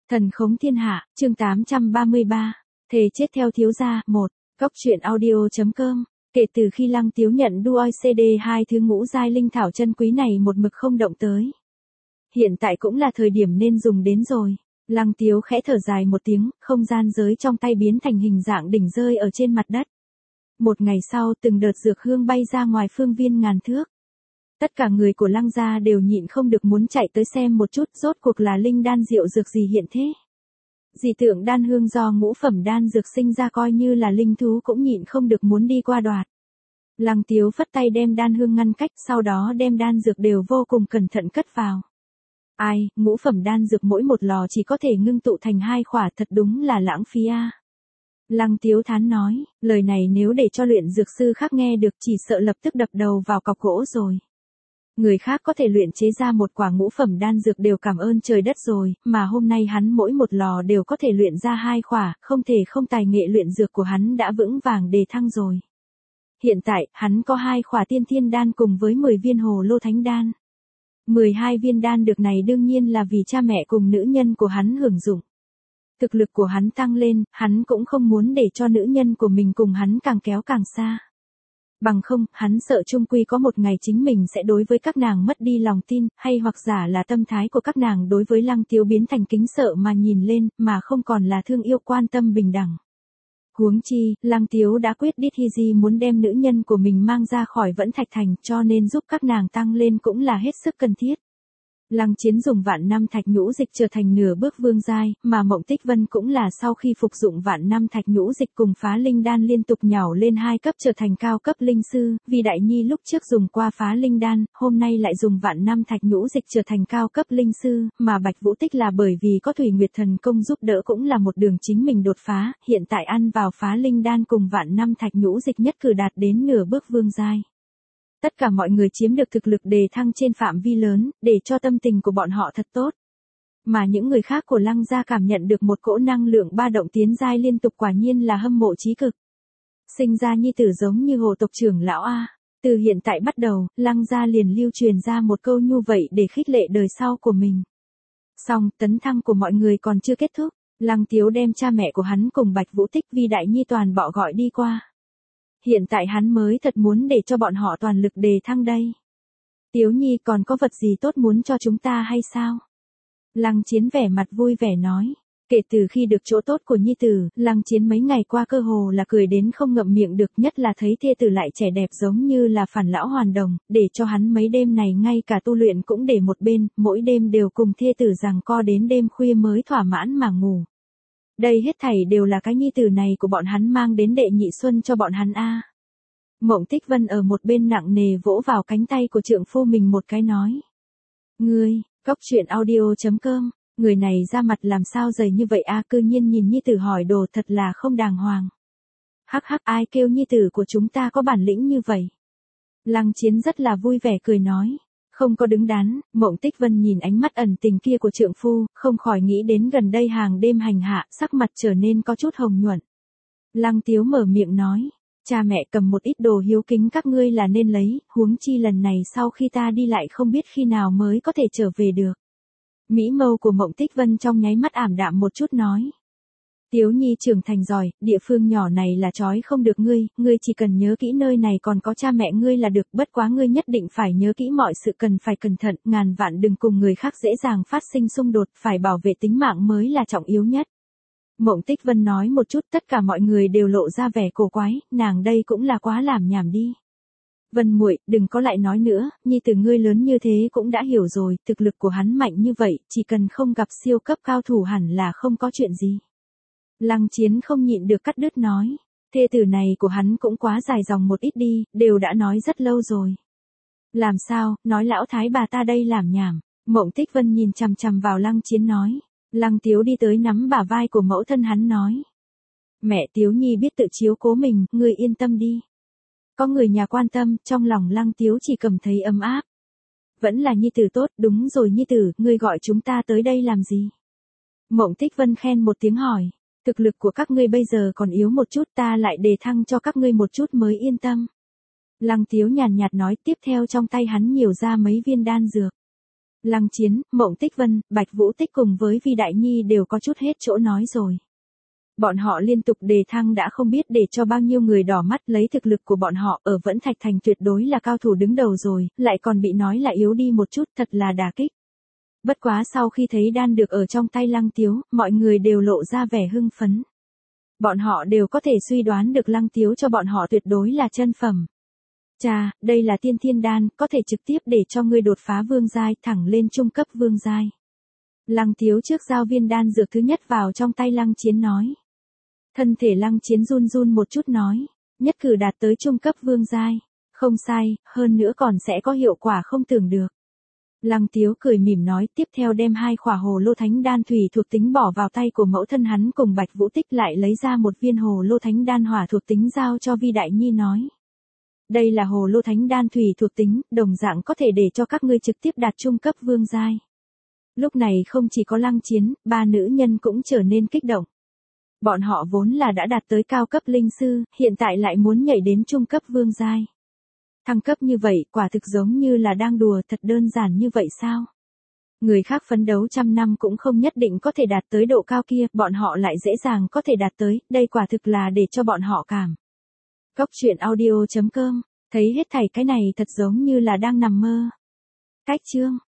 Thần khống thiên hạ, chương 833, thề chết theo thiếu gia, 1, Cóc truyện audio.com. Kể từ khi Lăng Tiếu nhận đu CD 2 thứ ngũ giai linh thảo chân quý này một mực không động tới. Hiện tại cũng là thời điểm nên dùng đến rồi. Lăng Tiếu khẽ thở dài một tiếng, không gian giới trong tay biến thành hình dạng đỉnh rơi ở trên mặt đất. Một ngày sau, từng đợt dược hương bay ra ngoài phương viên ngàn thước. Tất cả người của Lăng gia đều nhịn không được muốn chạy tới xem một chút rốt cuộc là linh đan diệu dược gì hiện thế. Dị tượng đan hương do ngũ phẩm đan dược sinh ra coi như là linh thú cũng nhịn không được muốn đi qua đoạt. Lăng Tiếu phất tay đem đan hương ngăn cách, sau đó đem đan dược đều vô cùng cẩn thận cất vào. Ai, ngũ phẩm đan dược mỗi một lò chỉ có thể ngưng tụ thành 2 khỏa, thật đúng là lãng phí a. Lăng Tiếu thán nói, lời này nếu để cho luyện dược sư khác nghe được chỉ sợ lập tức đập đầu vào cọc gỗ rồi. Người khác có thể luyện chế ra một quả ngũ phẩm đan dược đều cảm ơn trời đất rồi, mà hôm nay hắn mỗi một lò đều có thể luyện ra 2 khỏa, không thể không tài nghệ luyện dược của hắn đã vững vàng đề thăng rồi. Hiện tại, hắn có 2 khỏa tiên thiên đan cùng với 10 viên hồ lô thánh đan. 12 viên đan dược này đương nhiên là vì cha mẹ cùng nữ nhân của hắn hưởng dụng. Thực lực của hắn tăng lên, hắn cũng không muốn để cho nữ nhân của mình cùng hắn càng kéo càng xa. Bằng không, hắn sợ chung quy có một ngày chính mình sẽ đối với các nàng mất đi lòng tin, hay hoặc giả là tâm thái của các nàng đối với Lăng Tiếu biến thành kính sợ mà nhìn lên, mà không còn là thương yêu quan tâm bình đẳng. Huống chi, Lăng Tiếu đã quyết định Hiji muốn đem nữ nhân của mình mang ra khỏi Vẫn Thạch Thành, cho nên giúp các nàng tăng lên cũng là hết sức cần thiết. Lăng Chiến dùng vạn năm thạch nhũ dịch trở thành nửa bước vương giai, mà Mộng Tích Vân cũng là sau khi phục dụng vạn năm thạch nhũ dịch cùng phá linh đan liên tục nhảy lên 2 cấp trở thành cao cấp linh sư, vì Đại Nhi lúc trước dùng qua phá linh đan, hôm nay lại dùng vạn năm thạch nhũ dịch trở thành cao cấp linh sư, mà Bạch Vũ Tích là bởi vì có Thủy Nguyệt Thần Công giúp đỡ cũng là một đường chính mình đột phá, hiện tại ăn vào phá linh đan cùng vạn năm thạch nhũ dịch nhất cử đạt đến nửa bước vương giai. Tất cả mọi người chiếm được thực lực đề thăng trên phạm vi lớn, để cho tâm tình của bọn họ thật tốt. Mà những người khác của Lăng gia cảm nhận được một cỗ năng lượng ba động tiến giai liên tục quả nhiên là hâm mộ chí cực. Sinh ra nhi tử giống như Hồ tộc trưởng lão A. Từ hiện tại bắt đầu, Lăng gia liền lưu truyền ra một câu như vậy để khích lệ đời sau của mình. Song, tấn thăng của mọi người còn chưa kết thúc. Lăng Tiếu đem cha mẹ của hắn cùng Bạch Vũ Tích vì Đại Nhi toàn bọ gọi đi qua. Hiện tại hắn mới thật muốn để cho bọn họ toàn lực đề thăng đây. Tiếu Nhi còn có vật gì tốt muốn cho chúng ta hay sao? Lăng Chiến vẻ mặt vui vẻ nói. Kể từ khi được chỗ tốt của Nhi tử, Lăng Chiến mấy ngày qua cơ hồ là cười đến không ngậm miệng được, nhất là thấy thê tử lại trẻ đẹp giống như là phản lão hoàn đồng, để cho hắn mấy đêm này ngay cả tu luyện cũng để một bên, mỗi đêm đều cùng thê tử giằng co đến đêm khuya mới thỏa mãn mà ngủ. Đây hết thảy đều là cái nhi tử này của bọn hắn mang đến đệ nhị xuân cho bọn hắn a. Mộng Tích Vân ở một bên nặng nề vỗ vào cánh tay của trượng phu mình một cái nói. Ngươi, Cóc truyện audio.com, người này ra mặt làm sao dày như vậy a, cư nhiên nhìn nhi tử hỏi đồ thật là không đàng hoàng. Hắc hắc, ai kêu nhi tử của chúng ta có bản lĩnh như vậy. Lăng Chiến rất là vui vẻ cười nói. Không có đứng đắn, Mộng Tích Vân nhìn ánh mắt ẩn tình kia của trượng phu, không khỏi nghĩ đến gần đây hàng đêm hành hạ, sắc mặt trở nên có chút hồng nhuận. Lăng Tiếu mở miệng nói, cha mẹ cầm một ít đồ hiếu kính các ngươi là nên lấy, huống chi lần này sau khi ta đi lại không biết khi nào mới có thể trở về được. Mỹ mâu của Mộng Tích Vân trong nháy mắt ảm đạm một chút nói. Tiếu Nhi trưởng thành giỏi, địa phương nhỏ này là trói không được ngươi chỉ cần nhớ kỹ nơi này còn có cha mẹ ngươi là được, bất quá ngươi nhất định phải nhớ kỹ mọi sự cần phải cẩn thận, ngàn vạn đừng cùng người khác dễ dàng phát sinh xung đột, phải bảo vệ tính mạng mới là trọng yếu nhất. Mộng Tích Vân nói một chút, tất cả mọi người đều lộ ra vẻ cổ quái, nàng đây cũng là quá làm nhảm đi. Vân muội, đừng có lại nói nữa, nhi tử ngươi lớn như thế cũng đã hiểu rồi, thực lực của hắn mạnh như vậy, chỉ cần không gặp siêu cấp cao thủ hẳn là không có chuyện gì. Lăng Chiến không nhịn được cắt đứt nói, thê tử này của hắn cũng quá dài dòng một ít đi, đều đã nói rất lâu rồi. Làm sao, nói lão thái bà ta đây làm nhảm. Mộng Tích Vân nhìn chằm chằm vào Lăng Chiến nói. Lăng Tiếu đi tới nắm bả vai của mẫu thân hắn nói. Mẹ Tiếu Nhi biết tự chiếu cố mình, ngươi yên tâm đi. Có người nhà quan tâm, trong lòng Lăng Tiếu chỉ cảm thấy ấm áp. Vẫn là nhi tử tốt, đúng rồi nhi tử, ngươi gọi chúng ta tới đây làm gì? Mộng Tích Vân khen một tiếng hỏi. Thực lực của các ngươi bây giờ còn yếu một chút, ta lại đề thăng cho các ngươi một chút mới yên tâm. Lăng Tiếu nhàn nhạt nói, tiếp theo trong tay hắn nhiều ra mấy viên đan dược. Lăng Chiến, Mộng Tích Vân, Bạch Vũ Tích cùng với Vi Đại Nhi đều có chút hết chỗ nói rồi. Bọn họ liên tục đề thăng đã không biết để cho bao nhiêu người đỏ mắt, lấy thực lực của bọn họ ở Vẫn Thạch Thành tuyệt đối là cao thủ đứng đầu rồi, lại còn bị nói là yếu đi một chút, thật là đả kích. Bất quá sau khi thấy đan được ở trong tay Lăng Tiếu, mọi người đều lộ ra vẻ hưng phấn. Bọn họ đều có thể suy đoán được Lăng Tiếu cho bọn họ tuyệt đối là chân phẩm. Chà, đây là tiên thiên đan, có thể trực tiếp để cho ngươi đột phá vương giai thẳng lên trung cấp vương giai. Lăng Tiếu trước giao viên đan dược thứ nhất vào trong tay Lăng Chiến nói. Thân thể Lăng Chiến run run một chút nói, nhất cử đạt tới trung cấp vương giai. Không sai, hơn nữa còn sẽ có hiệu quả không tưởng được. Lăng Tiếu cười mỉm nói, tiếp theo đem 2 khỏa hồ lô thánh đan thủy thuộc tính bỏ vào tay của mẫu thân hắn cùng Bạch Vũ Tích, lại lấy ra một viên hồ lô thánh đan hỏa thuộc tính giao cho Vi Đại Nhi nói. Đây là hồ lô thánh đan thủy thuộc tính, đồng dạng có thể để cho các ngươi trực tiếp đạt trung cấp vương giai. Lúc này không chỉ có Lăng Chiến, 3 nữ nhân cũng trở nên kích động. Bọn họ vốn là đã đạt tới cao cấp linh sư, hiện tại lại muốn nhảy đến trung cấp vương giai. Thăng cấp như vậy, quả thực giống như là đang đùa, thật đơn giản như vậy sao? Người khác phấn đấu trăm năm cũng không nhất định có thể đạt tới độ cao kia, bọn họ lại dễ dàng có thể đạt tới, đây quả thực là để cho bọn họ cảm. Cốc truyện audio.com, thấy hết thảy cái này thật giống như là đang nằm mơ. Cách chương